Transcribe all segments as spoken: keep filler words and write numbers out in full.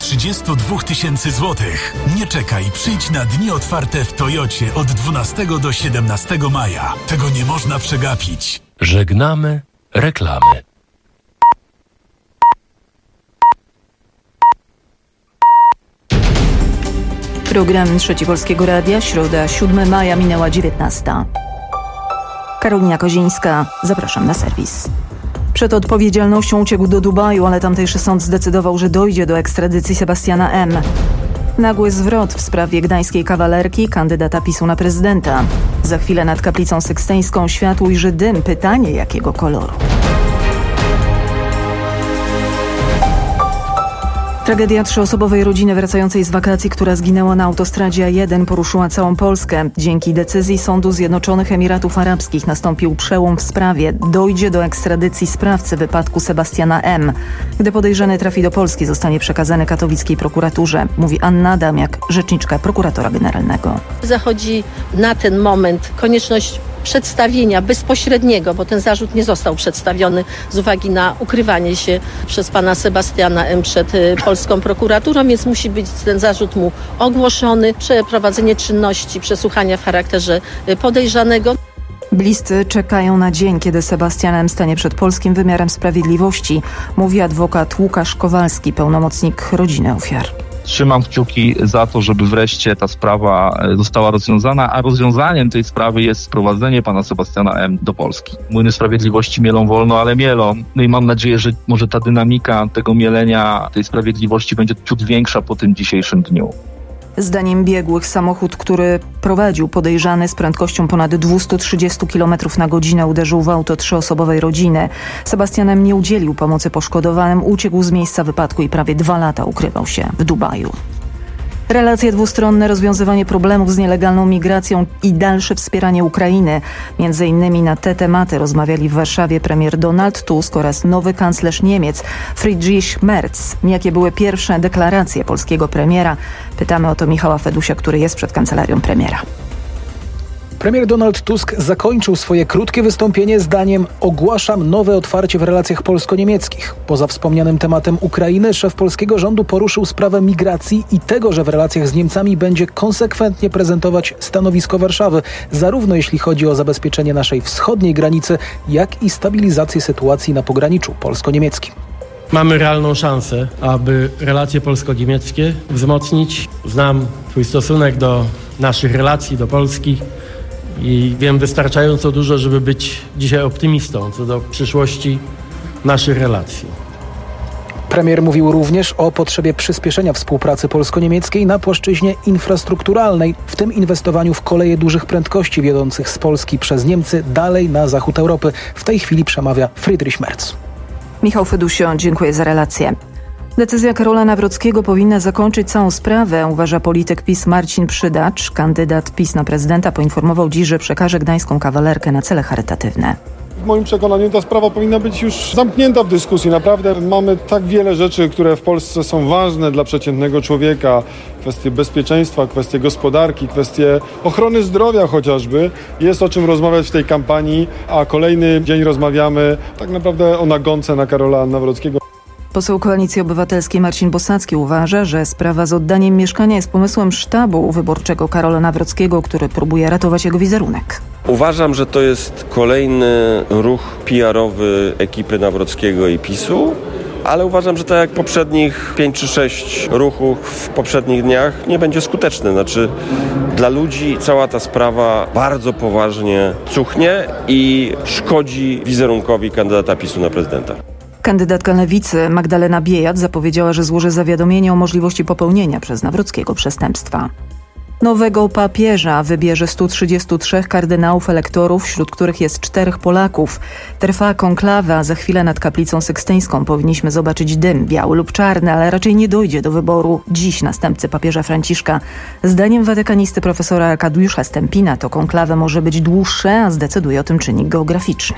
trzydzieści dwa tysięcy złotych. Nie czekaj, przyjdź na dni otwarte w Toyocie od dwunastego do siedemnastego maja. Tego nie można przegapić. Żegnamy reklamy. Program Trzeci Polskiego Radia, środa siódmego maja, minęła dziewiętnasta. Karolina Kozińska, zapraszam na serwis. Przed odpowiedzialnością uciekł do Dubaju, ale tamtejszy sąd zdecydował, że dojdzie do ekstradycji Sebastiana M. Nagły zwrot w sprawie gdańskiej kawalerki, kandydata PiSu na prezydenta. Za chwilę nad kaplicą sykstyńską światło ujrzy dym. Pytanie, jakiego koloru? Tragedia trzyosobowej rodziny wracającej z wakacji, która zginęła na autostradzie A jeden, poruszyła całą Polskę. Dzięki decyzji Sądu Zjednoczonych Emiratów Arabskich nastąpił przełom w sprawie. Dojdzie do ekstradycji sprawcy wypadku Sebastiana M. Gdy podejrzany trafi do Polski, zostanie przekazany katowickiej prokuraturze, mówi Anna Adamiak, rzeczniczka prokuratora generalnego. Zachodzi na ten moment konieczność przedstawienia bezpośredniego, bo ten zarzut nie został przedstawiony z uwagi na ukrywanie się przez pana Sebastiana M. przed polską prokuraturą, więc musi być ten zarzut mu ogłoszony, przeprowadzenie czynności przesłuchania w charakterze podejrzanego. Bliscy czekają na dzień, kiedy Sebastian M. stanie przed polskim wymiarem sprawiedliwości, mówi adwokat Łukasz Kowalski, pełnomocnik rodziny ofiar. Trzymam kciuki za to, żeby wreszcie ta sprawa została rozwiązana, a rozwiązaniem tej sprawy jest sprowadzenie pana Sebastiana M. do Polski. Młyny sprawiedliwości mielą wolno, ale mielą. No i mam nadzieję, że może ta dynamika tego mielenia tej sprawiedliwości będzie ciut większa po tym dzisiejszym dniu. Zdaniem biegłych samochód, który prowadził podejrzany z prędkością ponad dwieście trzydzieści kilometrów na godzinę, uderzył w auto trzyosobowej rodziny. Sebastian M. nie udzielił pomocy poszkodowanym, uciekł z miejsca wypadku i prawie dwa lata ukrywał się w Dubaju. Relacje dwustronne, rozwiązywanie problemów z nielegalną migracją i dalsze wspieranie Ukrainy. Między innymi na te tematy rozmawiali w Warszawie premier Donald Tusk oraz nowy kanclerz Niemiec Friedrich Merz. Jakie były pierwsze deklaracje polskiego premiera? Pytamy o to Michała Fedusia, który jest przed kancelarią premiera. Premier Donald Tusk zakończył swoje krótkie wystąpienie zdaniem: ogłaszam nowe otwarcie w relacjach polsko-niemieckich. Poza wspomnianym tematem Ukrainy, szef polskiego rządu poruszył sprawę migracji i tego, że w relacjach z Niemcami będzie konsekwentnie prezentować stanowisko Warszawy, zarówno jeśli chodzi o zabezpieczenie naszej wschodniej granicy, jak i stabilizację sytuacji na pograniczu polsko-niemieckim. Mamy realną szansę, aby relacje polsko-niemieckie wzmocnić. Znam twój stosunek do naszych relacji, do Polski. I wiem wystarczająco dużo, żeby być dzisiaj optymistą co do przyszłości naszych relacji. Premier mówił również o potrzebie przyspieszenia współpracy polsko-niemieckiej na płaszczyźnie infrastrukturalnej, w tym inwestowaniu w koleje dużych prędkości wiodących z Polski przez Niemcy dalej na zachód Europy. W tej chwili przemawia Friedrich Merz. Michał Fedusio, dziękuję za relację. Decyzja Karola Nawrockiego powinna zakończyć całą sprawę, uważa polityk PiS Marcin Przydacz. Kandydat PiS na prezydenta poinformował dziś, że przekaże gdańską kawalerkę na cele charytatywne. W moim przekonaniu ta sprawa powinna być już zamknięta w dyskusji. Naprawdę mamy tak wiele rzeczy, które w Polsce są ważne dla przeciętnego człowieka. Kwestie bezpieczeństwa, kwestie gospodarki, kwestie ochrony zdrowia chociażby. Jest o czym rozmawiać w tej kampanii, a kolejny dzień rozmawiamy tak naprawdę o nagonce na Karola Nawrockiego. Poseł Koalicji Obywatelskiej Marcin Bosacki uważa, że sprawa z oddaniem mieszkania jest pomysłem sztabu wyborczego Karola Nawrockiego, który próbuje ratować jego wizerunek. Uważam, że to jest kolejny ruch P R owy ekipy Nawrockiego i PiSu, ale uważam, że tak jak poprzednich pięć czy sześć ruchów w poprzednich dniach nie będzie skuteczny. Znaczy dla ludzi cała ta sprawa bardzo poważnie cuchnie i szkodzi wizerunkowi kandydata PiSu na prezydenta. Kandydatka Lewicy Magdalena Biejat zapowiedziała, że złoży zawiadomienie o możliwości popełnienia przez Nawrockiego przestępstwa. Nowego papieża wybierze stu trzydziestu trzech kardynałów elektorów, wśród których jest czterech Polaków. Trwa konklawa, za chwilę nad kaplicą sykstyńską powinniśmy zobaczyć dym, biały lub czarny, ale raczej nie dojdzie do wyboru dziś następcy papieża Franciszka. Zdaniem watykanisty profesora Arkadiusza Stępina to konklawę może być dłuższe, a zdecyduje o tym czynnik geograficzny.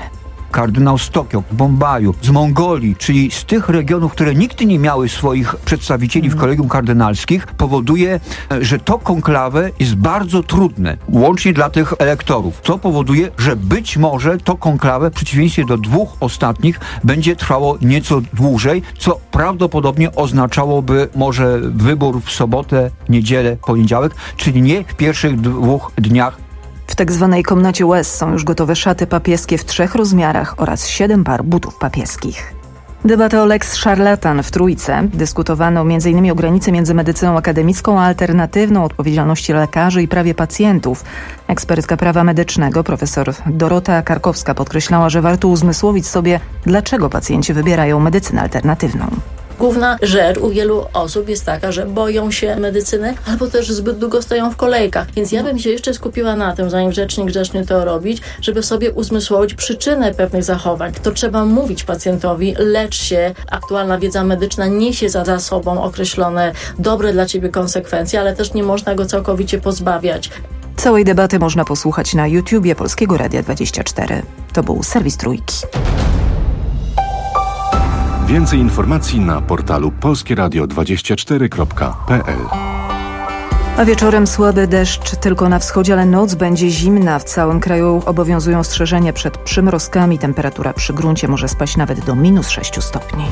kardynał z Tokio, Bombaju, z Mongolii, czyli z tych regionów, które nigdy nie miały swoich przedstawicieli w kolegium kardynalskich, powoduje, że to konklawę jest bardzo trudne, łącznie dla tych elektorów, co powoduje, że być może to konklawę w przeciwieństwie do dwóch ostatnich będzie trwało nieco dłużej, co prawdopodobnie oznaczałoby może wybór w sobotę, niedzielę, poniedziałek, czyli nie w pierwszych dwóch dniach. W tak zwanej komnacie łez są już gotowe szaty papieskie w trzech rozmiarach oraz siedem par butów papieskich. Debata o lex szarlatan w Trójce. Dyskutowano między innymi o granicy między medycyną akademicką a alternatywną, odpowiedzialności lekarzy i prawie pacjentów. Ekspertka prawa medycznego profesor Dorota Karkowska podkreślała, że warto uzmysłowić sobie, dlaczego pacjenci wybierają medycynę alternatywną. Główna rzecz u wielu osób jest taka, że boją się medycyny albo też zbyt długo stoją w kolejkach. Więc ja bym się jeszcze skupiła na tym, zanim grzecznie grzecznie to robić, żeby sobie uzmysłowić przyczynę pewnych zachowań. To trzeba mówić pacjentowi, lecz się. Aktualna wiedza medyczna niesie za, za sobą określone dobre dla ciebie konsekwencje, ale też nie można go całkowicie pozbawiać. Całej debaty można posłuchać na YouTubie Polskiego Radia dwadzieścia cztery. To był serwis Trójki. Więcej informacji na portalu polskie radio dwadzieścia cztery kropka p l. A wieczorem słaby deszcz tylko na wschodzie, ale noc będzie zimna. W całym kraju obowiązują ostrzeżenia przed przymrozkami. Temperatura przy gruncie może spaść nawet do minus sześciu stopni.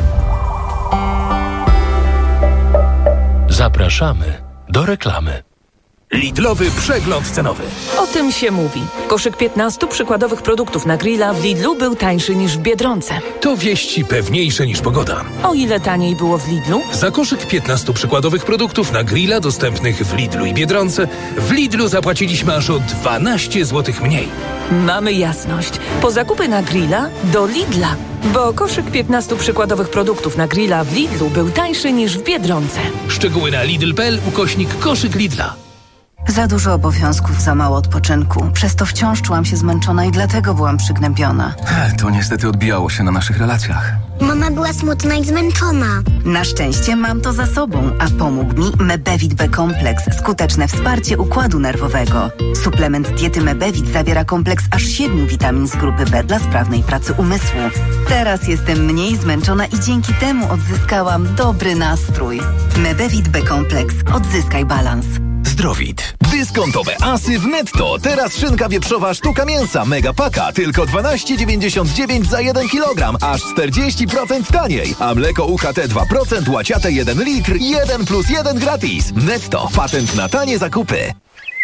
Zapraszamy do reklamy. Lidlowy przegląd cenowy. O tym się mówi. Koszyk piętnastu przykładowych produktów na grilla w Lidlu był tańszy niż w Biedronce. To wieści pewniejsze niż pogoda. O ile taniej było w Lidlu? Za koszyk piętnastu przykładowych produktów na grilla dostępnych w Lidlu i Biedronce w Lidlu zapłaciliśmy aż o dwanaście złotych mniej. Mamy jasność. Po zakupy na grilla do Lidla. Bo koszyk piętnastu przykładowych produktów na grilla w Lidlu był tańszy niż w Biedronce. Szczegóły na lidl kropka p l ukośnik koszyk Lidla. Za dużo obowiązków, za mało odpoczynku. Przez to wciąż czułam się zmęczona i dlatego byłam przygnębiona. To niestety odbijało się na naszych relacjach. Mama była smutna i zmęczona. Na szczęście mam to za sobą, a pomógł mi Mebevit B-kompleks. Skuteczne wsparcie układu nerwowego. Suplement diety Mebevit zawiera kompleks aż siedmiu witamin z grupy B dla sprawnej pracy umysłu. Teraz jestem mniej zmęczona i dzięki temu odzyskałam dobry nastrój. Mebevit B-kompleks. Odzyskaj balans. Zdrowit. Dyskontowe asy w Netto. Teraz szynka wieprzowa sztuka mięsa Megapaka tylko dwanaście dziewięćdziesiąt dziewięć za jeden kilogram, aż czterdzieści procent taniej. A mleko U H T dwa procent łaciate jeden litr, jeden plus jeden gratis. Netto. Patent na tanie zakupy.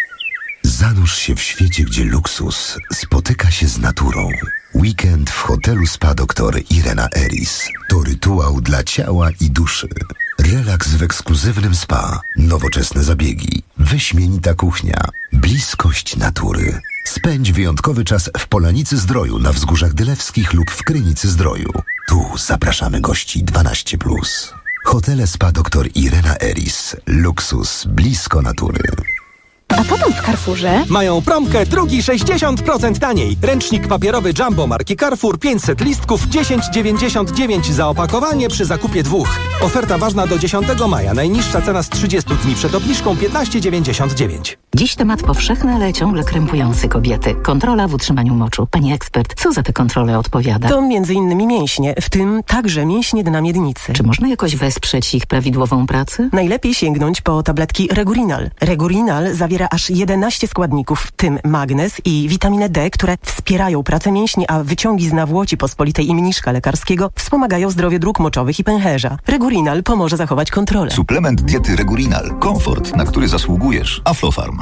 Zanurz się w świecie, gdzie luksus spotyka się z naturą. Weekend w hotelu Spa doktor Irena Eris to rytuał dla ciała i duszy. Relaks w ekskluzywnym spa, nowoczesne zabiegi, wyśmienita kuchnia, bliskość natury. Spędź wyjątkowy czas w Polanicy Zdroju na Wzgórzach Dylewskich lub w Krynicy Zdroju. Tu zapraszamy gości dwanaście plus. Hotele Spa doktor Irena Eris. Luksus blisko natury. A co tam w Carrefourze? Mają promkę drugi sześćdziesiąt procent taniej. Ręcznik papierowy Jumbo marki Carrefour pięćset listków dziesięć dziewięćdziesiąt dziewięć za opakowanie przy zakupie dwóch. Oferta ważna do dziesiątego maja. Najniższa cena z trzydziestu dni przed obniżką piętnaście dziewięćdziesiąt dziewięć. Dziś temat powszechny, ale ciągle krępujący kobiety. Kontrola w utrzymaniu moczu. Pani ekspert, co za te kontrole odpowiada? To między innymi mięśnie, w tym także mięśnie dna miednicy. Czy można jakoś wesprzeć ich prawidłową pracę? Najlepiej sięgnąć po tabletki Regurinal. Regurinal zawiera aż jedenaście składników, w tym magnez i witaminę D, które wspierają pracę mięśni, a wyciągi z nawłoci pospolitej i mniszka lekarskiego wspomagają zdrowie dróg moczowych i pęcherza. Regurinal pomoże zachować kontrolę. Suplement diety Regurinal. Komfort, na który zasługujesz. Aflofarm.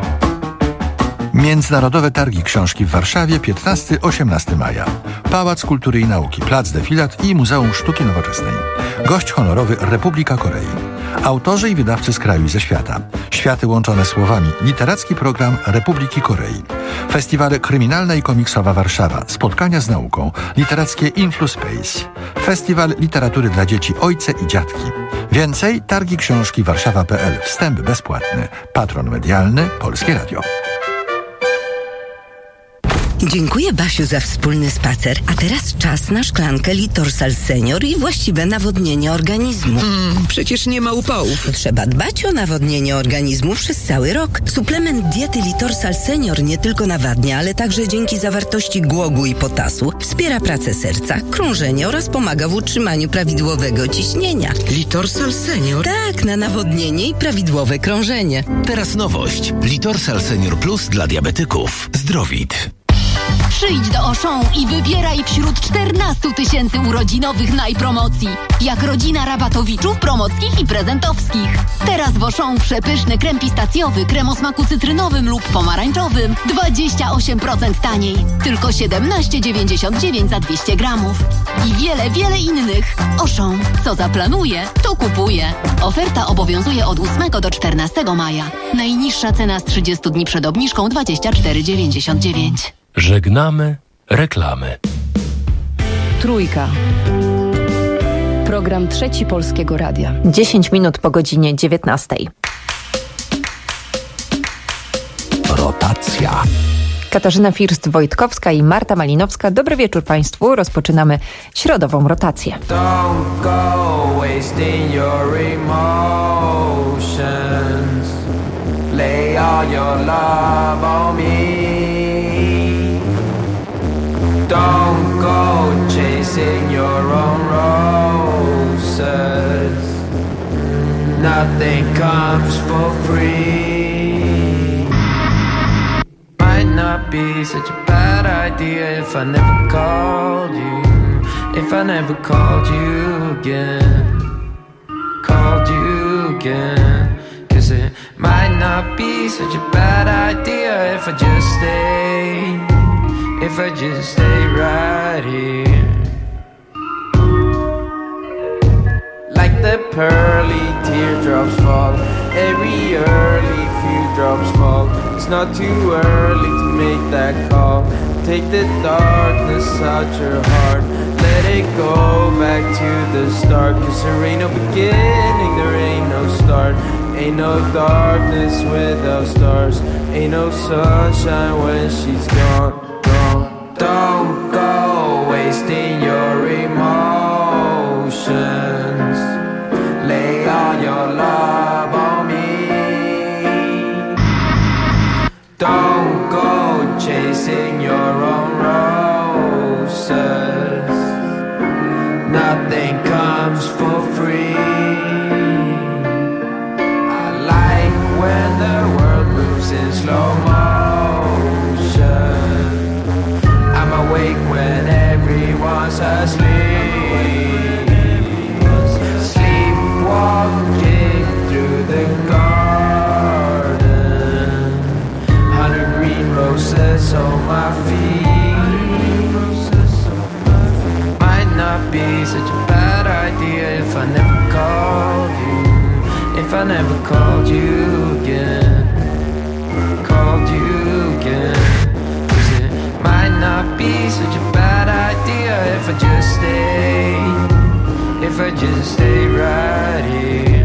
Międzynarodowe Targi Książki w Warszawie piętnastego do osiemnastego maja. Pałac Kultury i Nauki, Plac Defilat i Muzeum Sztuki Nowoczesnej. Gość honorowy Republika Korei. Autorzy i wydawcy z kraju i ze świata. Światy łączone słowami. Literacki program Republiki Korei. Festiwale Kryminalna i Komiksowa Warszawa. Spotkania z nauką. Literackie InfluSpace. Festiwal Literatury dla Dzieci Ojce i Dziadki. Więcej Targi Książki Warszawa kropka p l. Wstęp bezpłatny. Patron medialny Polskie Radio. Dziękuję, Basiu, za wspólny spacer. A teraz czas na szklankę Litorsal Senior i właściwe nawodnienie organizmu. Mm, przecież nie ma upałów. Trzeba dbać o nawodnienie organizmu przez cały rok. Suplement diety Litorsal Senior nie tylko nawadnia, ale także dzięki zawartości głogu i potasu wspiera pracę serca, krążenie oraz pomaga w utrzymaniu prawidłowego ciśnienia. Litorsal Senior? Tak, na nawodnienie i prawidłowe krążenie. Teraz nowość. Litorsal Senior Plus dla diabetyków. Zdrowit. Przyjdź do Auchan i wybieraj wśród czternastu tysięcy urodzinowych najpromocji. Jak rodzina rabatowiczów, promockich i prezentowskich. Teraz w Auchan przepyszny krem pistacjowy, krem o smaku cytrynowym lub pomarańczowym dwadzieścia osiem procent taniej. Tylko siedemnaście dziewięćdziesiąt dziewięć za dwieście gramów. I wiele, wiele innych. Auchan. Co zaplanuje, to kupuje. Oferta obowiązuje od ósmego do czternastego maja. Najniższa cena z trzydziestu dni przed obniżką dwadzieścia cztery dziewięćdziesiąt dziewięć. Żegnamy reklamy. Trójka. Program Trzeci Polskiego Radia. dziesięć minut po godzinie dziewiętnastej. Rotacja. Katarzyna First-Wojtkowska i Marta Malinowska. Dobry wieczór Państwu. Rozpoczynamy środową rotację. Don't go wasting your emotions. Lay all your love on me. Don't go chasing your own roses. Nothing comes for free. Might not be such a bad idea if I never called you. If I never called you again. Called you again. Cause it might not be such a bad idea if I just stay. If I just stay right here. Like the pearly teardrops fall, every early few drops fall. It's not too early to make that call. Take the darkness out your heart, let it go back to the start. Cause there ain't no beginning, there ain't no start. Ain't no darkness without stars. Ain't no sunshine when she's gone. Don't go wasting your emotions. Lay all your love on me. Don't go chasing your own roses. Nothing comes for free. I like when the world moves in slow motion. Awake when everyone's asleep. Sleepwalking through the garden. Hundred green roses on my feet. Might not be such a bad idea if I never called you. If I never called you again. Called you again. Might not be such a bad idea if I just stay. If I just stay right here.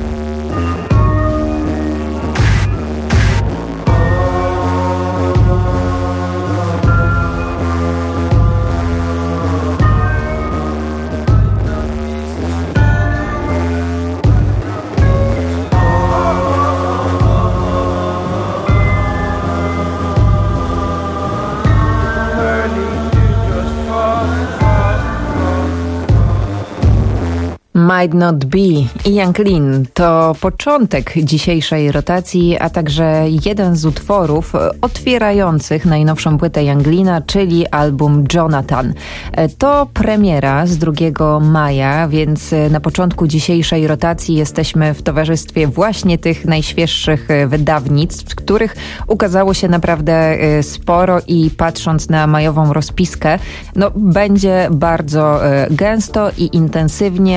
Might Not Be i Yang Lin to początek dzisiejszej rotacji, a także jeden z utworów otwierających najnowszą płytę Yang Lina, czyli album Jonathan. To premiera z drugiego maja, więc na początku dzisiejszej rotacji jesteśmy w towarzystwie właśnie tych najświeższych wydawnictw, których ukazało się naprawdę sporo i patrząc na majową rozpiskę, no będzie bardzo gęsto i intensywnie, jak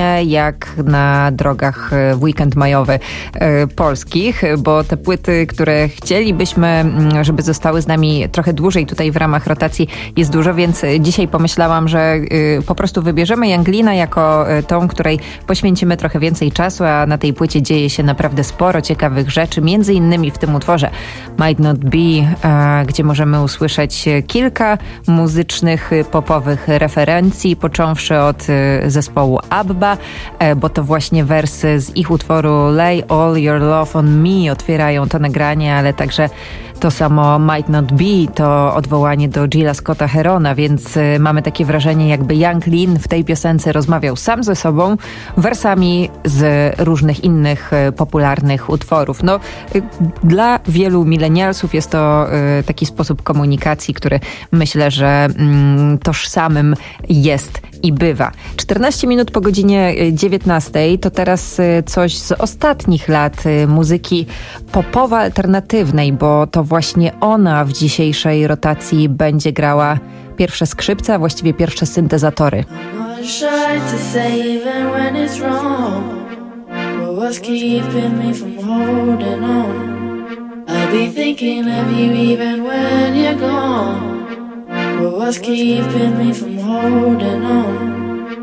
jak na drogach w weekend majowy polskich, bo te płyty, które chcielibyśmy, żeby zostały z nami trochę dłużej tutaj w ramach rotacji, jest dużo, więc dzisiaj pomyślałam, że po prostu wybierzemy Younglina jako tą, której poświęcimy trochę więcej czasu, a na tej płycie dzieje się naprawdę sporo ciekawych rzeczy, między innymi w tym utworze Might Not Be, gdzie możemy usłyszeć kilka muzycznych, popowych referencji, począwszy od zespołu ABBA, bo to właśnie wersy z ich utworu Lay All Your Love On Me otwierają to nagranie, ale także to samo Might Not Be to odwołanie do Gilla Scotta Herona, więc mamy takie wrażenie, jakby Younglin w tej piosence rozmawiał sam ze sobą wersami z różnych innych popularnych utworów. No, dla wielu milenialsów jest to taki sposób komunikacji, który myślę, że mm, tożsamym jest i bywa. czternaście minut po godzinie dziewiętnastej to teraz coś z ostatnich lat muzyki popowo-alternatywnej, bo to właśnie ona w dzisiejszej rotacji będzie grała pierwsze skrzypce, a właściwie pierwsze syntezatory. But what's keeping me from holding on?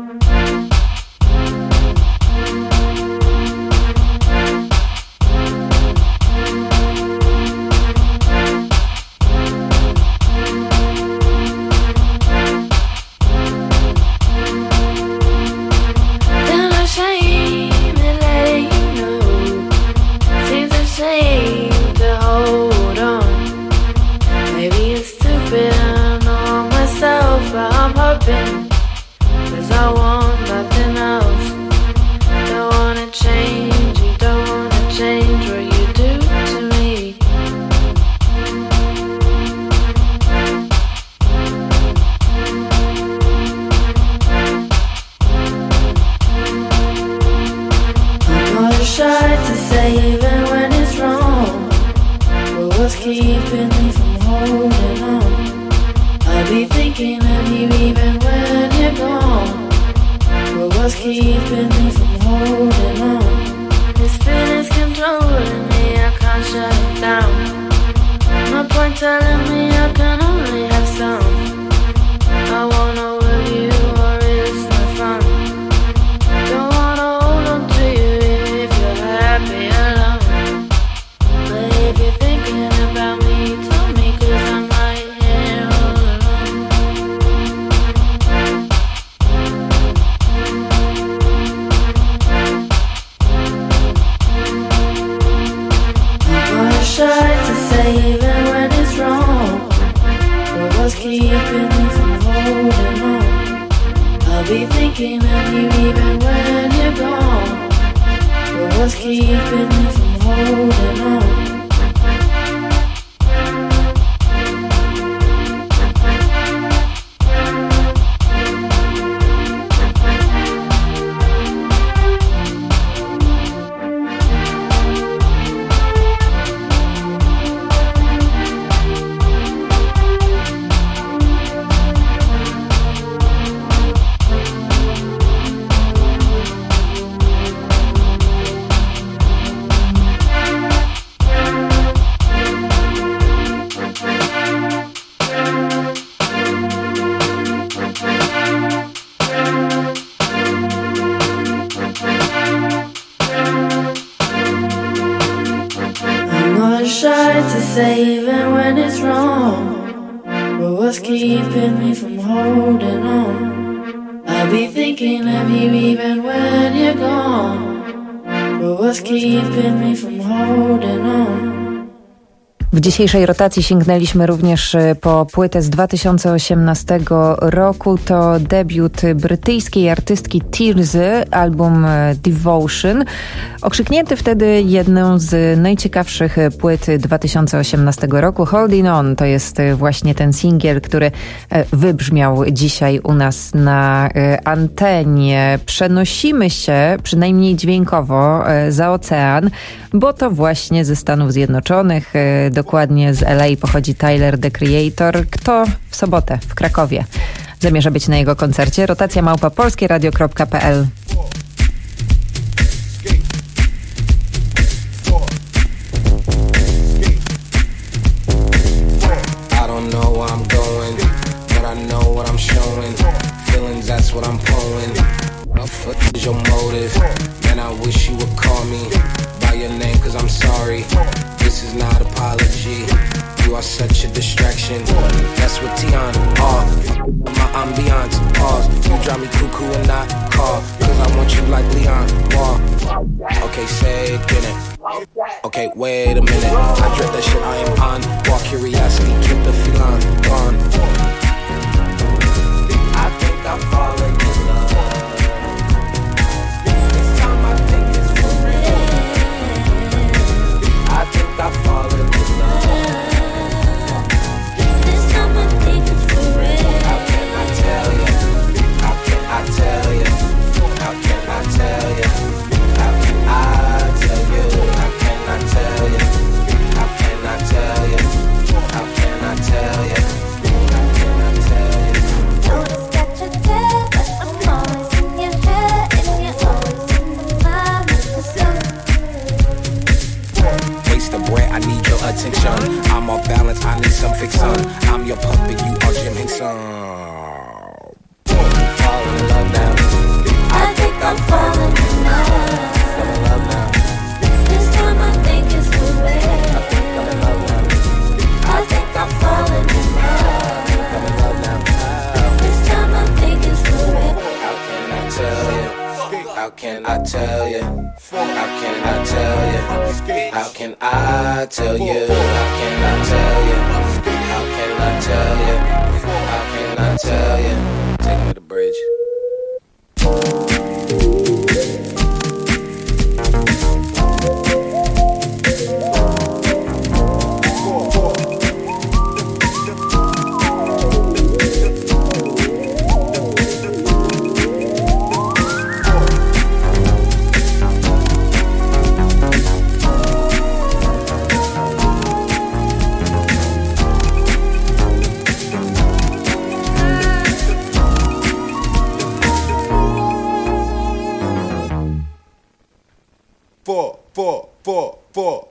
Then I shame and let you know. Seems a shame to hold on. Maybe it's stupid, but I'm hoping, 'cause I want nothing else. Don't wanna change, you don't wanna change what you do to me. I'm not shy to say even when it's wrong, but what's keeping me from holding on? I'll be thinking of you even when you're gone. But what's keeping me from holding on? This feeling's controlling me, I can't shut it down. No point telling me I can only have some. I wanna with you or it's no fun. Don't wanna hold on to you if you're happy alone. But if you're thinking about me, tell me, 'cause I'm right here all alone. I'm shy to say even when it's wrong, but what's keeping me from holding on? I'll be thinking of you even when you're gone, but what's keeping me from holding on? Shy to say even when it's wrong, but what's keeping me from holding on? I'll be thinking of you even when you're gone, but what's keeping me from holding on? W dzisiejszej rotacji sięgnęliśmy również po płytę z dwa tysiące osiemnastego roku. To debiut brytyjskiej artystki Tearsy, album Devotion. Okrzyknięty wtedy jedną z najciekawszych płyt dwa tysiące osiemnastego roku. Holding On to jest właśnie ten singiel, który wybrzmiał dzisiaj u nas na antenie. Przenosimy się, przynajmniej dźwiękowo, za ocean, bo to właśnie ze Stanów Zjednoczonych, dokładnie z L A pochodzi Tyler, The Creator. Kto w sobotę w Krakowie zamierza być na jego koncercie? Rotacja małpa polskieradio kropka p l. cause I'm sorry. This is not apology. You are such a distraction. That's what Tiana are. My ambiance, pause. You drive me cuckoo and not call. Cause I want you like Leon Wall. Okay, say it, get it. Okay, wait a minute. I dread that shit, I am on. Walk curiosity, keep the feline gone. I think I'm falling in love. This time I think it's for real. I think I'm falling in love. This time I think it's for real. How can I tell you? How can I tell you? How can I tell you? How can I tell you? How can I tell you? How can I tell you? How can I tell you? How can I tell you? Notice that you're there, but I'm always in your head, and you're always in my mind. Waste of bread, I need your attention. I'm off balance, I need some fixin'. I'm your puppet, you are Jim Henson. Falling in love now. I think I'm falling in love. Fall in love now. This time I think it's for real. I think I'm in love now. I think I'm falling in love. I'm in love now. This time I think it's for real. How can I tell you? How can I tell you? How can I tell you? How can I tell you? How can I tell you? How can I tell you? How can I tell you? Take me to the bridge. Four, four, four, four.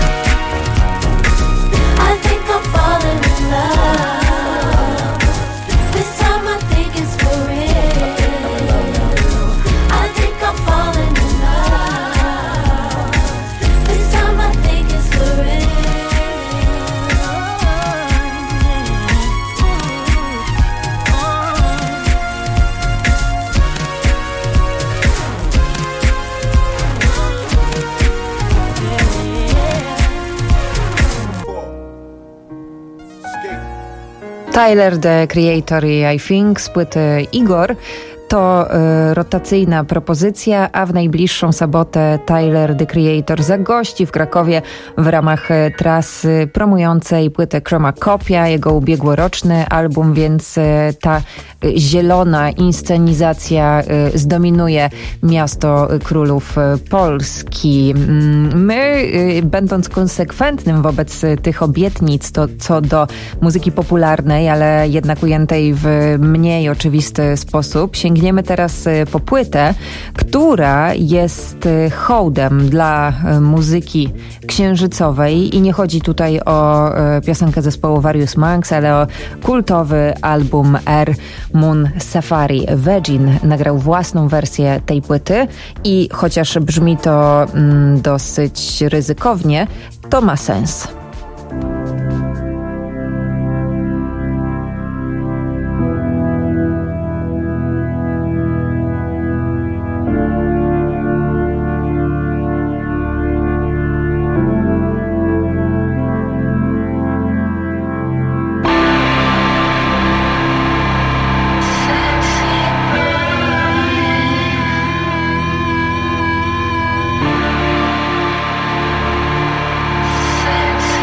I think I'm falling in love. This time I think it's for real. I think I'm falling in love. This time I think it's for real. Tyler, The Creator i I Think z płyty Igor. To y, rotacyjna propozycja, a w najbliższą sobotę Tyler, The Creator zagości w Krakowie w ramach y, trasy promującej płytę Chromacopia, jego ubiegłoroczny album, więc y, ta y, zielona inscenizacja y, zdominuje miasto królów y, Polski. My, y, będąc konsekwentnym wobec y, tych obietnic to, co do muzyki popularnej, ale jednak ujętej w mniej oczywisty sposób, sięgniemy teraz po płytę, która jest hołdem dla muzyki księżycowej i nie chodzi tutaj o piosenkę zespołu Various Monks, ale o kultowy album Air Moon Safari. Virgin nagrał własną wersję tej płyty i chociaż brzmi to mm, dosyć ryzykownie, to ma sens. Sexy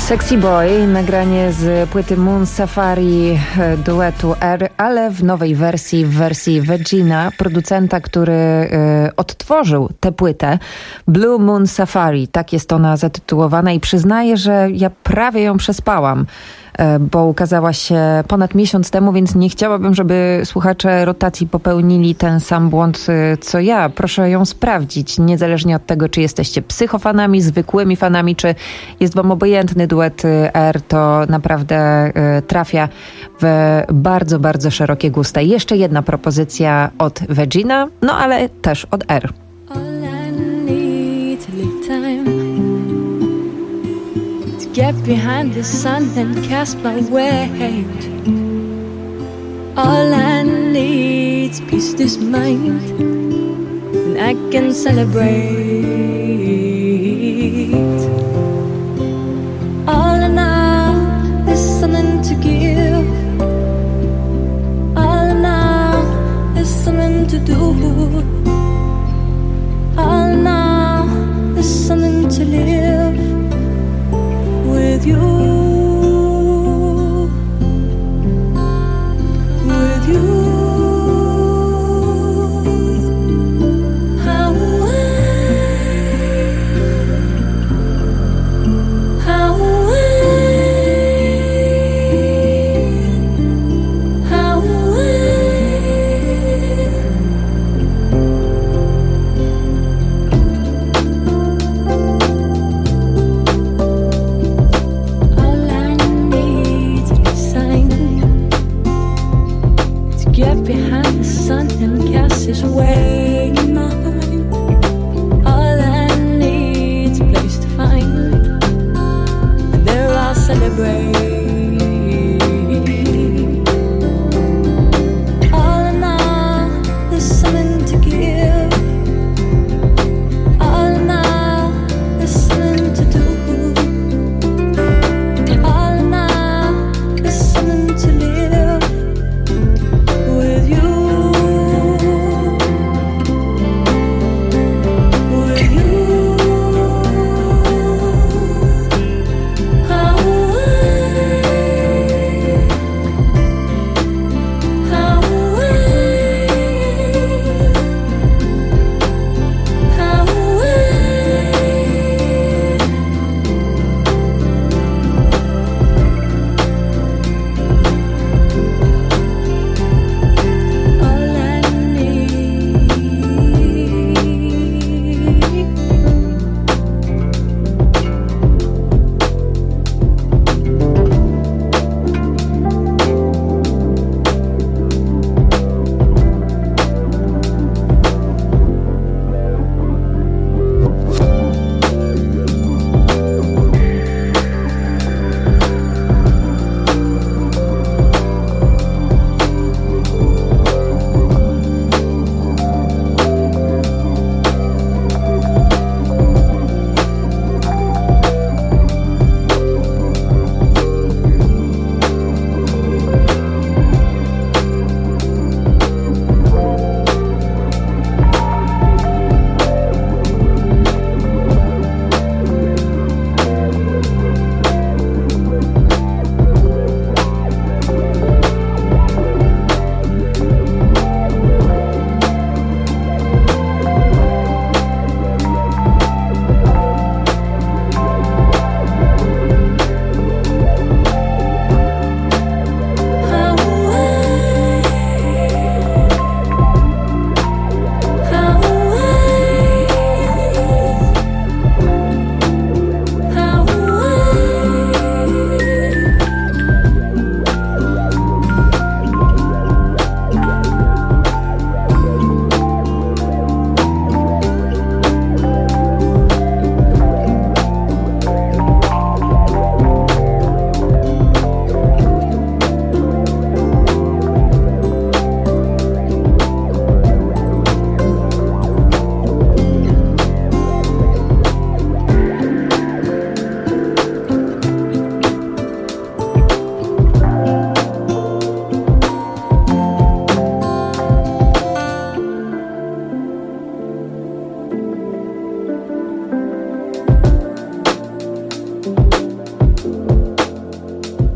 Sexy Boy, nagranie z płyty Moon Safari duetu R, ale w nowej wersji, w wersji Vegina, producenta, który y, odtworzył tę płytę. Blue Moon Safari, tak jest ona zatytułowana i przyznaję, że ja prawie ją przespałam, bo ukazała się ponad miesiąc temu, więc nie chciałabym, żeby słuchacze rotacji popełnili ten sam błąd, co ja. Proszę ją sprawdzić, niezależnie od tego, czy jesteście psychofanami, zwykłymi fanami, czy jest wam obojętny duet R, to naprawdę trafia w bardzo, bardzo szerokie gusta. I jeszcze jedna propozycja od Vegina, no ale też od R. Get behind the sun and cast my weight. All I need's peace, this mind, and I can celebrate. All I know is something to give. All I know is something to do. All I know is something to live. With you, with you, how I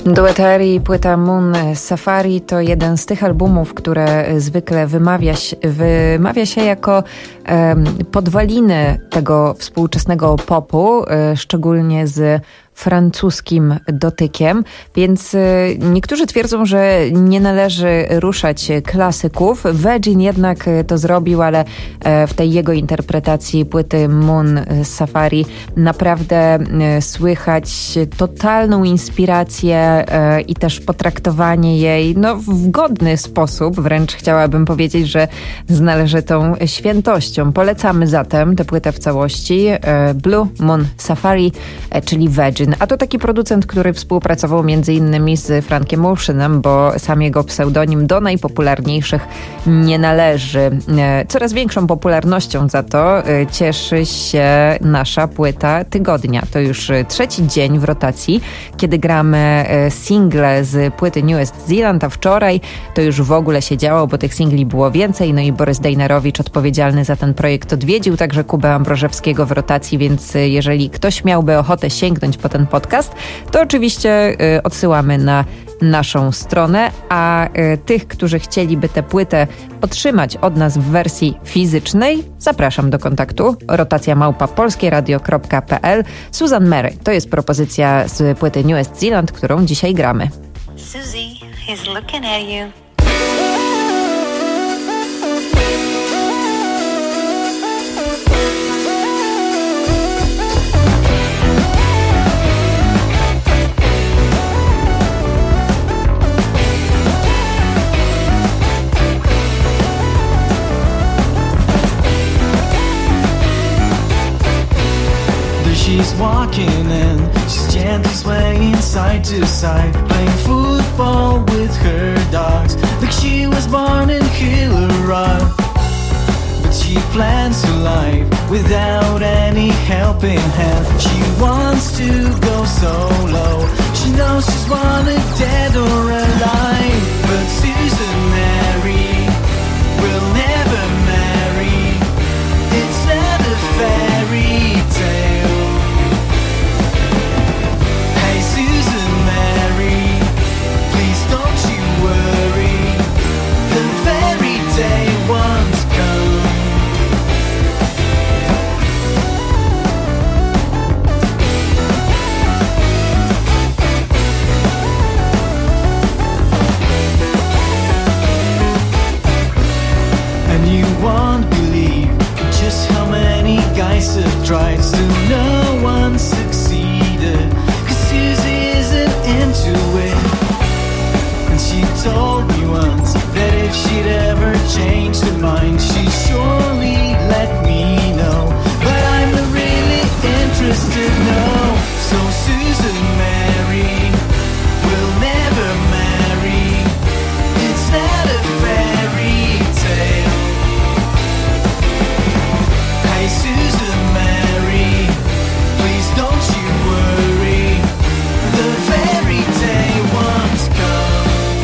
Duet Aerii i płyta Moon Safari to jeden z tych albumów, które zwykle wymawia się, wymawia się jako um, podwaliny tego współczesnego popu, um, szczególnie z francuskim dotykiem, więc niektórzy twierdzą, że nie należy ruszać klasyków. Virgin jednak to zrobił, ale w tej jego interpretacji płyty Moon Safari naprawdę słychać totalną inspirację i też potraktowanie jej no, w godny sposób, wręcz chciałabym powiedzieć, że z należytą świętością. Polecamy zatem tę płytę w całości. Blue Moon Safari, czyli Virgin. A to taki producent, który współpracował między innymi z Frankiem Oceanem, bo sam jego pseudonim do najpopularniejszych nie należy. Coraz większą popularnością za to cieszy się nasza płyta tygodnia. To już trzeci dzień w rotacji, kiedy gramy single z płyty Newest Zealand, a wczoraj to już w ogóle się działo, bo tych singli było więcej, no i Borys Dejnerowicz, odpowiedzialny za ten projekt, odwiedził także Kubę Ambrożewskiego w rotacji, więc jeżeli ktoś miałby ochotę sięgnąć po ten podcast, to oczywiście y, odsyłamy na naszą stronę, a y, tych, którzy chcieliby tę płytę otrzymać od nas w wersji fizycznej, zapraszam do kontaktu. Rotacja małpa polskieradio kropka p l. Susan Mary, to jest propozycja z płyty Newest Zealand, którą dzisiaj gramy. Susie, he's looking at you. She's walking and she's gently swaying side to side, playing football with her dogs, like she was born in Killer Rock. But she plans her life without any helping hand. She wants to go solo. She knows she's wanted dead or alive. But Susan Mary will never marry. It's not a fairy tale. Don't you worry, the fairy day won't come. And you won't believe just how many guys have tried, still no one succeeded, 'cause Susie isn't into it. She told me once that if she'd ever changed her mind, she'd surely let me know. But I'm not really interested, no. So Susan Mary will never marry. It's not a fairy tale. Hey Susan Mary, please don't you worry, the fairy day won't come.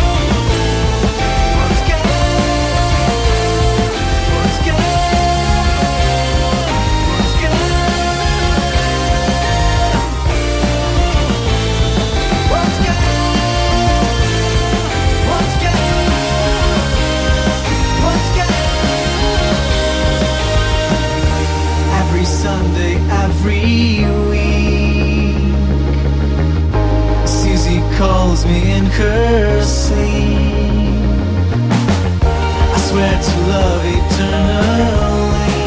Sunday every week, Susie calls me in her sleep. I swear to love eternally,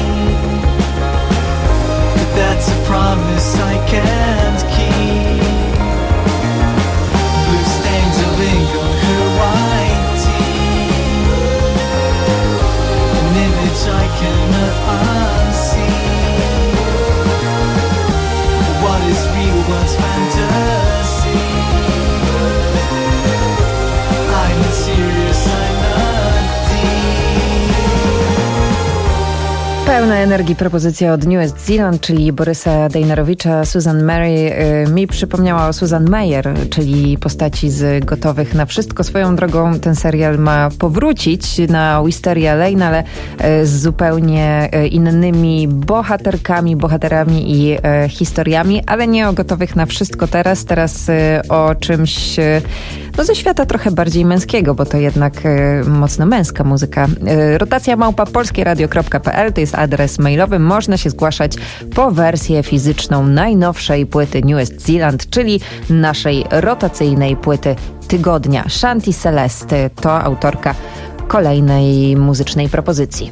but that's a promise I can't keep. Blue stains of ink on her white teeth, an image I cannot unsee. What is real, what's fantasy? I'm not serious, I'm not deep. Pełna energii propozycja od New Zealand, czyli Borysa Dejnerowicza. Susan Mary y, mi przypomniała o Susan Meyer, czyli postaci z Gotowych na wszystko. Swoją drogą ten serial ma powrócić na Wisteria Lane, ale y, z zupełnie y, innymi bohaterkami, bohaterami i y, historiami, ale nie o Gotowych na wszystko teraz. Teraz y, o czymś y, no, ze świata trochę bardziej męskiego, bo to jednak y, mocno męska muzyka. Y, rotacja małpa polskieradio kropka p l to jest adres mailowy. Można się zgłaszać po wersję fizyczną najnowszej płyty New Zealand, czyli naszej rotacyjnej płyty tygodnia. Shanti Celeste to autorka kolejnej muzycznej propozycji.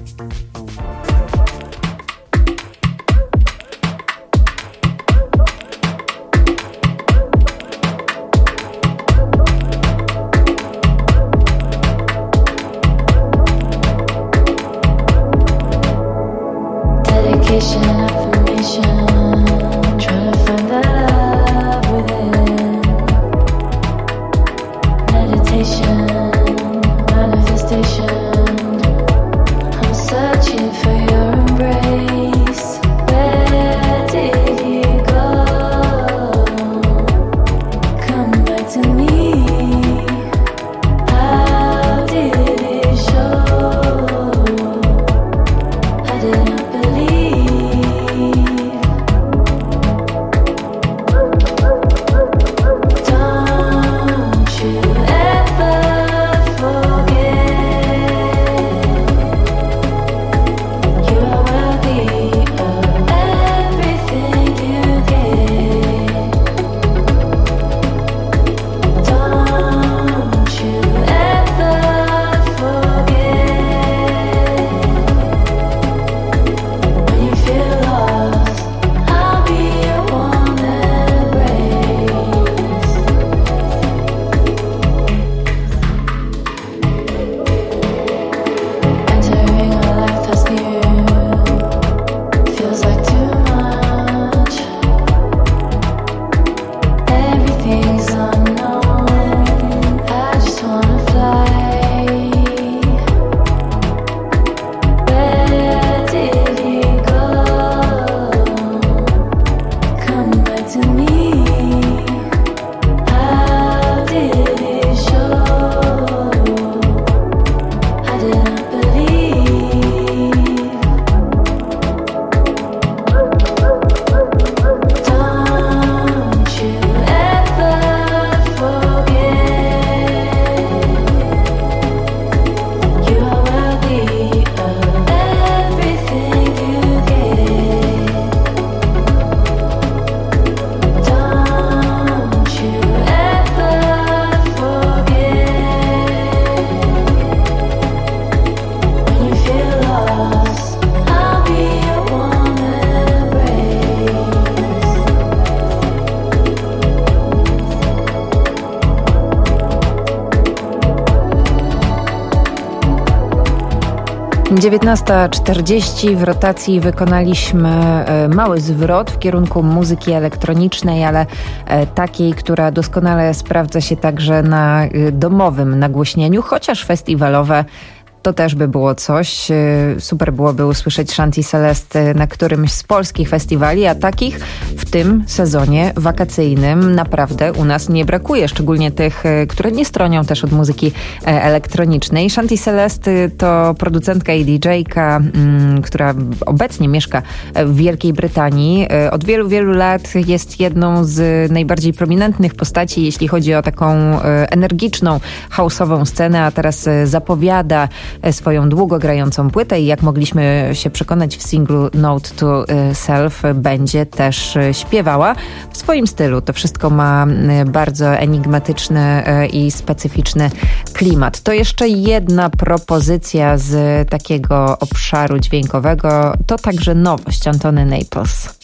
dziewiętnasta czterdzieści w rotacji wykonaliśmy mały zwrot w kierunku muzyki elektronicznej, ale takiej, która doskonale sprawdza się także na domowym nagłośnieniu, chociaż festiwalowe to też by było coś. Super byłoby usłyszeć Shanti Celeste na którymś z polskich festiwali, a takich w tym sezonie wakacyjnym naprawdę u nas nie brakuje, szczególnie tych, które nie stronią też od muzyki elektronicznej. Shanti Celeste to producentka i didżejka, która obecnie mieszka w Wielkiej Brytanii. Od wielu, wielu lat jest jedną z najbardziej prominentnych postaci, jeśli chodzi o taką energiczną, house'ową scenę, a teraz zapowiada swoją długo grającą płytę i jak mogliśmy się przekonać w singlu Note to Self, będzie też śpiewała w swoim stylu. To wszystko ma bardzo enigmatyczny i specyficzny klimat. To jeszcze jedna propozycja z takiego obszaru dźwiękowego. To także nowość Antony Naples.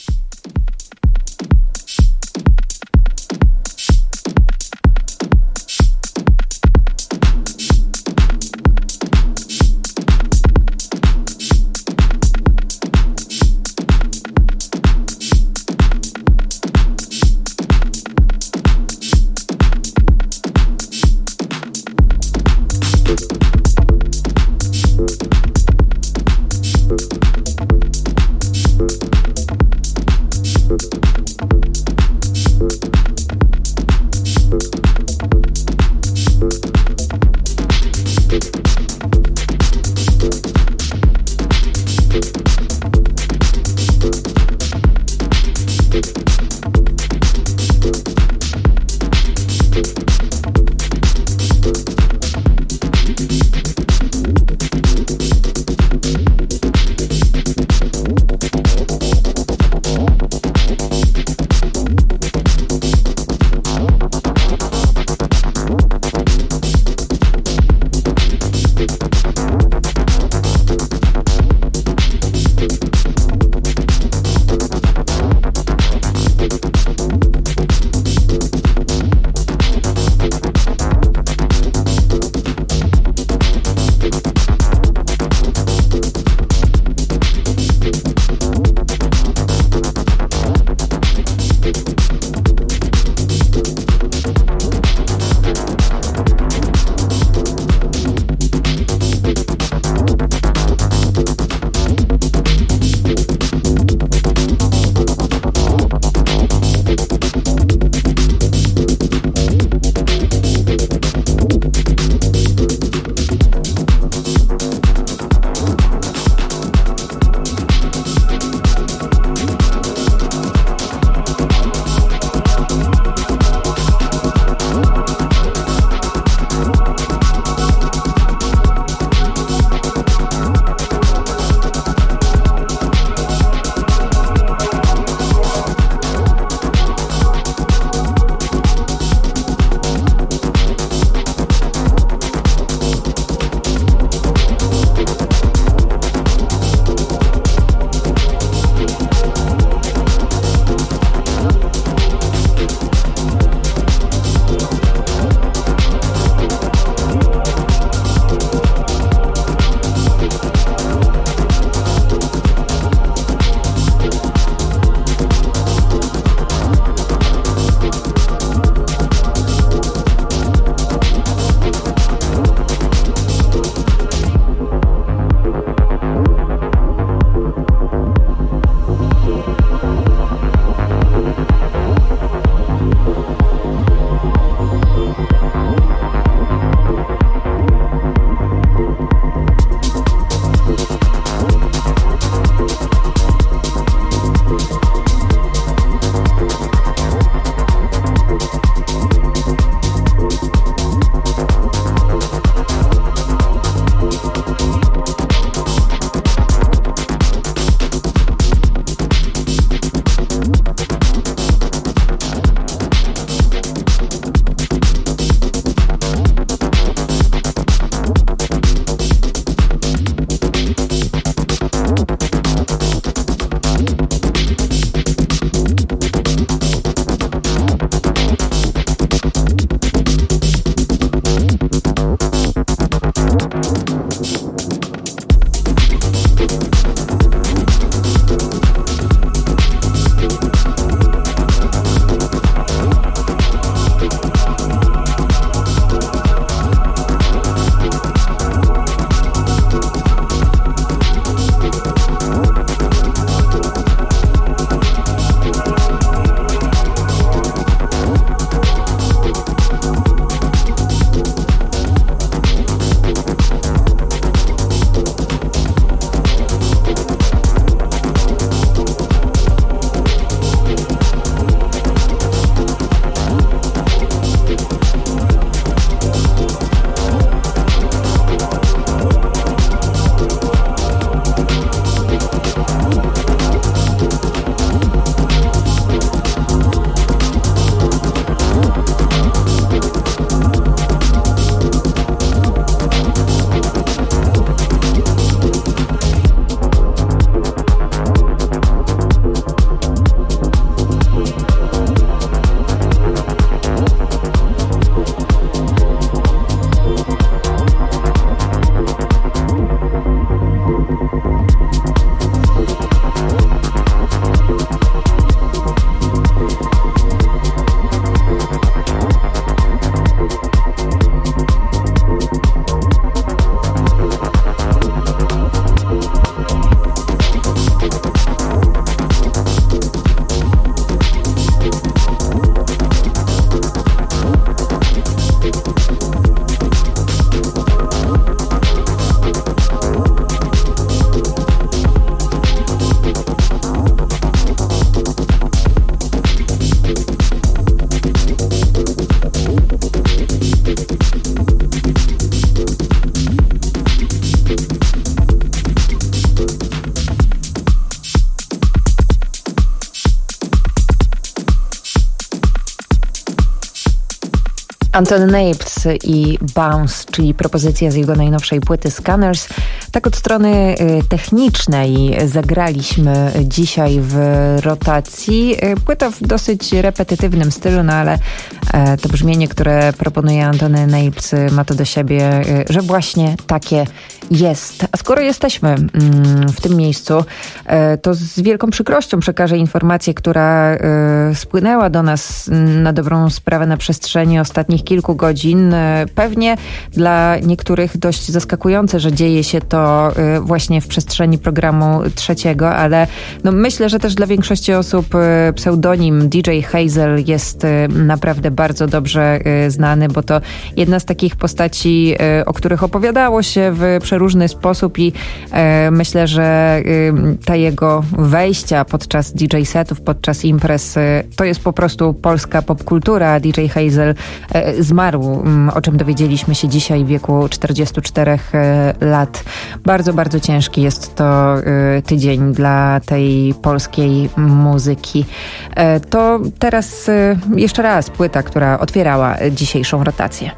Anton Naples i Bounce, czyli propozycja z jego najnowszej płyty Scanners. Tak od strony technicznej zagraliśmy dzisiaj w rotacji. Płyta w dosyć repetytywnym stylu, no ale to brzmienie, które proponuje Antony Naples, ma to do siebie, że właśnie takie jest. A skoro jesteśmy w tym miejscu, to z wielką przykrością przekażę informację, która spłynęła do nas na dobrą sprawę na przestrzeni ostatnich kilku godzin. Pewnie dla niektórych dość zaskakujące, że dzieje się to właśnie w przestrzeni programu trzeciego, ale no myślę, że też dla większości osób pseudonim D J Hazel jest naprawdę bardzo dobrze znany, bo to jedna z takich postaci, o których opowiadało się w przeróżny sposób i myślę, że ta jego wejścia podczas D J setów, podczas imprez, to jest po prostu polska popkultura. D J Hazel zmarł, o czym dowiedzieliśmy się dzisiaj w wieku czterdziestu czterech lat. Bardzo, bardzo ciężki jest to tydzień dla tej polskiej muzyki. To teraz jeszcze raz płyta, która otwierała dzisiejszą rotację.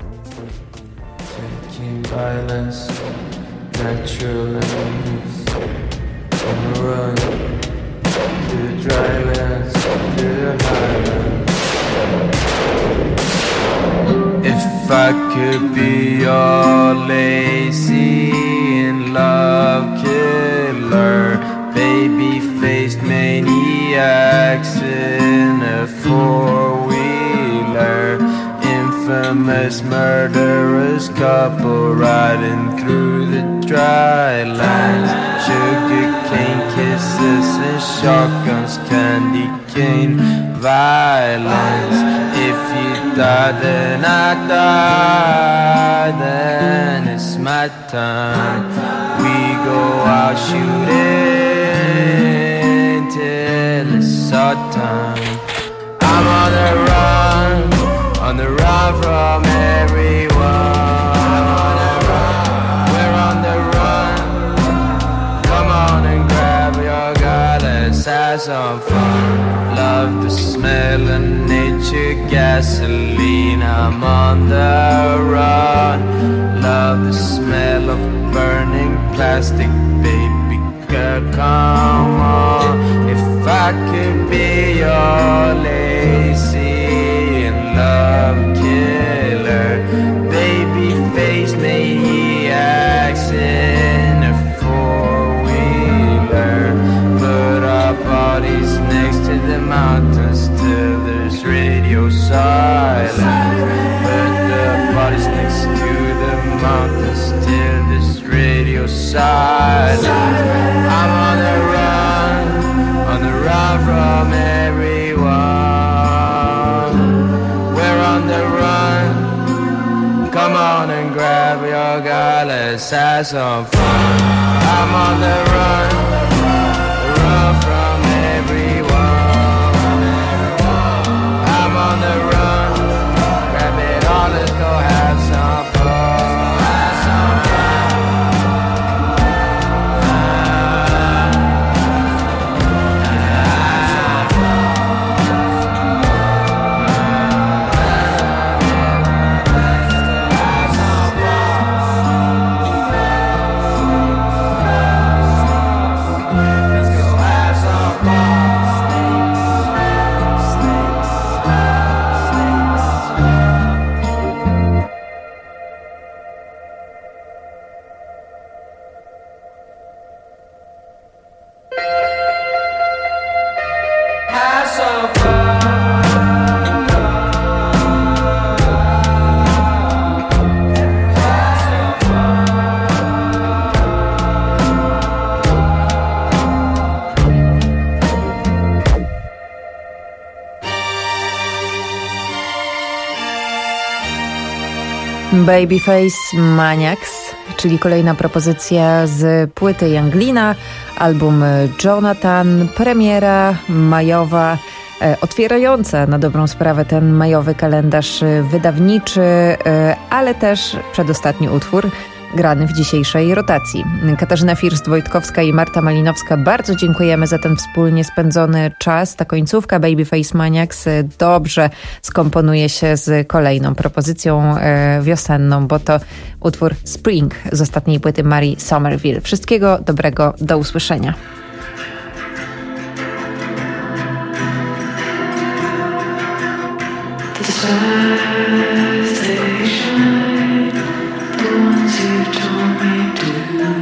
If I could be your lazy and love killer, baby-faced maniacs in a four-wheeler, infamous murderous couple riding through the dry lands, sugar cane kisses and shotguns, candy cane violence. If you die, then I die, then it's my time. We go out shooting till it's our time. I'm on the run, on the run from everyone. I'm on the run, we're on the run. Come on and grab your guy, let's have some fun. Love the smell of nature gasoline. I'm on the run. Love the smell of burning plastic, baby girl, come on. If I could be your lazy and love killer, baby-faced maniacs in a four-wheeler, put our bodies next to the mountains till there's radio silence. Put the bodies next to the mountains till there's radio silence. I'm on the run, on the run from everyone. We're on the run. Come on and grab your guy, let's have some fun. I'm on the run, the run from everyone. I'm on the run, grab it all, let's go have some fun. Have some Babyface Maniacs, czyli kolejna propozycja z płyty Younglina, album Jonathan, premiera majowa, e, otwierająca na dobrą sprawę ten majowy kalendarz wydawniczy, e, ale też przedostatni utwór. grany w dzisiejszej rotacji. Katarzyna First-Wojtkowska i Marta Malinowska, bardzo dziękujemy za ten wspólnie spędzony czas. Ta końcówka Babyface Maniacs dobrze skomponuje się z kolejną propozycją e, wiosenną, bo to utwór Spring z ostatniej płyty Marii Somerville. Wszystkiego dobrego, do usłyszenia. The stars, they shine, the ones you told me to.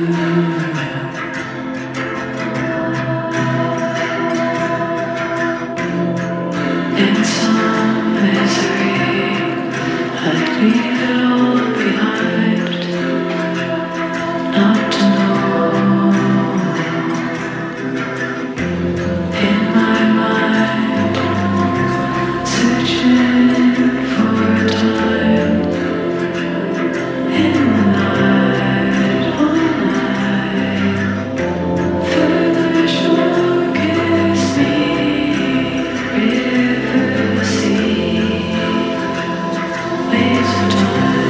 In some misery, I'd leave it all behind, not to know. In my mind, searching for a time in the night, all night. Further shore kiss me, river, sea, waves of time.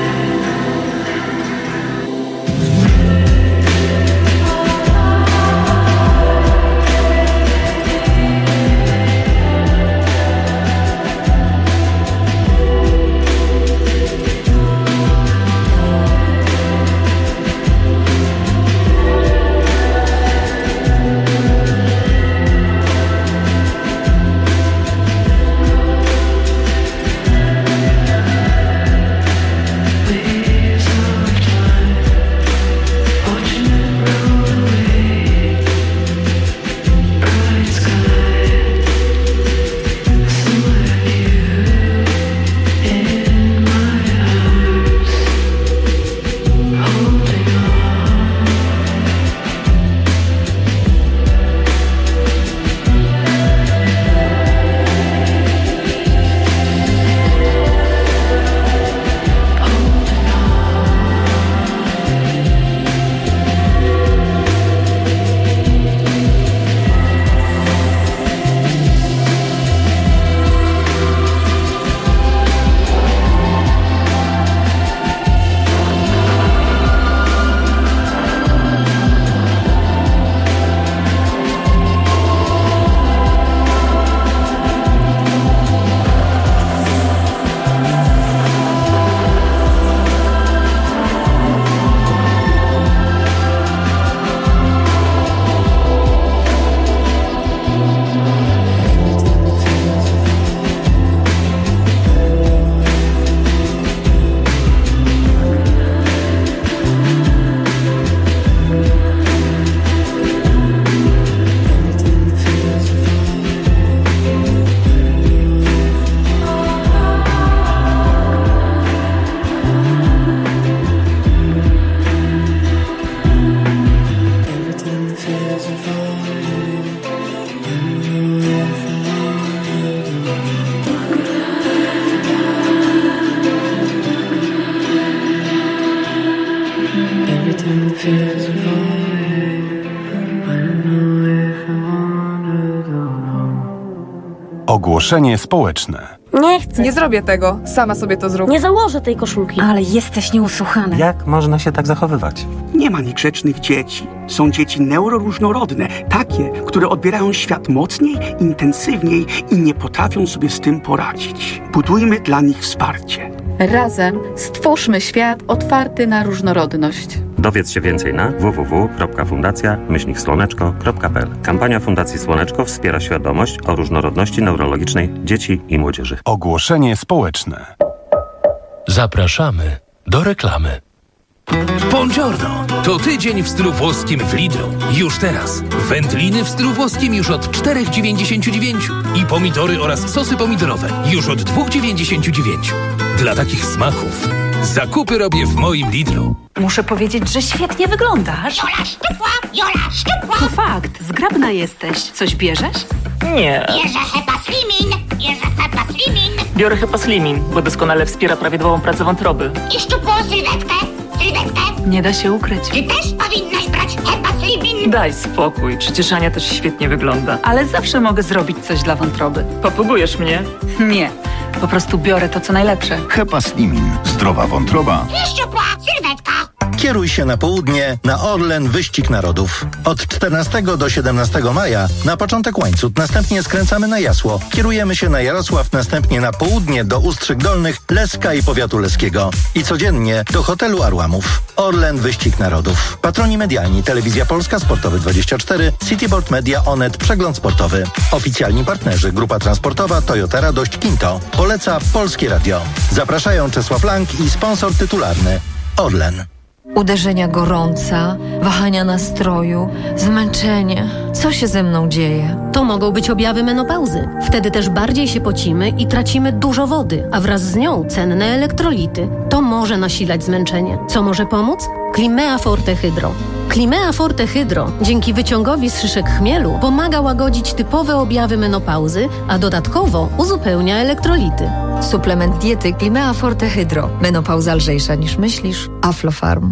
Everything feels fine. I don't know if I wanna go home. Ogłoszenie społeczne. Nie chcę. Nie zrobię tego. Sama sobie to zrób. Nie założę tej koszulki. Ale jesteś nieusłuchany. Jak można się tak zachowywać? Nie ma niegrzecznych dzieci. Są dzieci neuroróżnorodne, takie, które odbierają świat mocniej, intensywniej i nie potrafią sobie z tym poradzić. Budujmy dla nich wsparcie. Razem stwórzmy świat otwarty na różnorodność. Dowiedz się więcej na w w w kropka fundacja myślnik słoneczko kropka p l. Kampania Fundacji Słoneczko wspiera świadomość o różnorodności neurologicznej dzieci i młodzieży. Ogłoszenie społeczne. Zapraszamy do reklamy. Buongiorno! To tydzień w stylu włoskim w Lidlu. Już teraz. Wędliny w stylu włoskim już od cztery dziewięćdziesiąt dziewięć i pomidory oraz sosy pomidorowe już od dwa dziewięćdziesiąt dziewięć. Dla takich smaków zakupy robię w moim Lidlu. Muszę powiedzieć, że świetnie wyglądasz. Jola szczupła! Jola szczupła! To fakt. Zgrabna jesteś. Coś bierzesz? Nie. Bierze Hepa Slimin! Bierze Hepa Slimin! Biorę Hepa Slimin, bo doskonale wspiera prawidłową pracę wątroby. I szczupłą sylwetkę! Sylwetkę! Nie da się ukryć. Ty też powinnaś brać Hepa Slimin! Daj spokój. Przecież Ania też świetnie wygląda. Ale zawsze mogę zrobić coś dla wątroby. Popługujesz mnie? Nie. Po prostu biorę to, co najlepsze. Hepa Slimin. Zdrowa wątroba. I szczupła sylwetka! Kieruj się na południe na Orlen Wyścig Narodów. Od czternastego do siedemnastego maja na początek Łańcut, następnie skręcamy na Jasło. Kierujemy się na Jarosław, następnie na południe do Ustrzyk Dolnych, Leska i powiatu leskiego. I codziennie do hotelu Arłamów. Orlen Wyścig Narodów. Patroni medialni: Telewizja Polska, Sportowy dwadzieścia cztery, Cityboard Media, Onet, Przegląd Sportowy. Oficjalni partnerzy: Grupa Transportowa, Toyota Radość, Kinto. Poleca Polskie Radio. Zapraszają Czesław Lang i sponsor tytularny Orlen. Uderzenia gorąca, wahania nastroju, zmęczenie. Co się ze mną dzieje? To mogą być objawy menopauzy. Wtedy też bardziej się pocimy i tracimy dużo wody, a wraz z nią cenne elektrolity. To może nasilać zmęczenie. Co może pomóc? Climea Forte Hydro. Climea Forte Hydro dzięki wyciągowi z szyszek chmielu pomaga łagodzić typowe objawy menopauzy, a dodatkowo uzupełnia elektrolity. Suplement diety Climea Forte Hydro. Menopauza lżejsza niż myślisz. Aflofarm.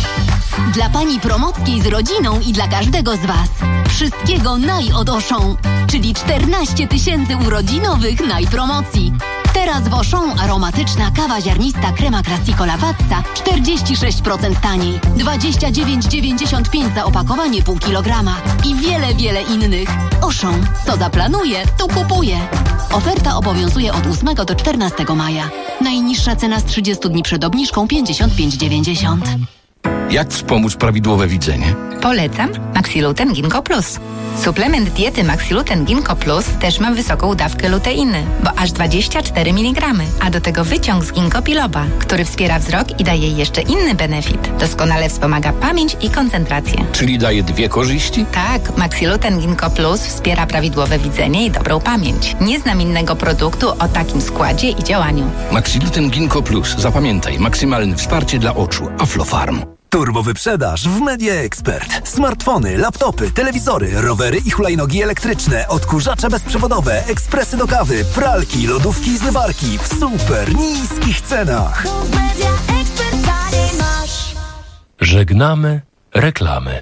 Dla pani Promockiej z rodziną i dla każdego z Was. Wszystkiego naj od Auchan, czyli czternaście tysięcy urodzinowych najpromocji. Teraz w Auchan aromatyczna kawa ziarnista Crema Classico Lavazza czterdzieści sześć procent taniej, dwadzieścia dziewięć dziewięćdziesiąt pięć za opakowanie pół kilograma i wiele, wiele innych. Auchan, co zaplanuje, to kupuje. Oferta obowiązuje od ósmego do czternastego maja. Najniższa cena z trzydziestu dni przed obniżką pięćdziesiąt pięć dziewięćdziesiąt. Jak wspomóc prawidłowe widzenie? Polecam Maxiluten Ginkgo Plus. Suplement diety Maxiluten Ginkgo Plus też ma wysoką dawkę luteiny, bo aż dwadzieścia cztery miligramy, a do tego wyciąg z ginkgo biloba, który wspiera wzrok i daje jeszcze inny benefit. Doskonale wspomaga pamięć i koncentrację. Czyli daje dwie korzyści? Tak, Maxiluten Ginkgo Plus wspiera prawidłowe widzenie i dobrą pamięć. Nie znam innego produktu o takim składzie i działaniu. Maxiluten Ginkgo Plus. Zapamiętaj, maksymalne wsparcie dla oczu. Aflofarm. Turbo wyprzedaż w Media Expert. Smartfony, laptopy, telewizory, rowery i hulajnogi elektryczne, odkurzacze bezprzewodowe, ekspresy do kawy, pralki, lodówki i zmywarki w super niskich cenach. Żegnamy reklamy.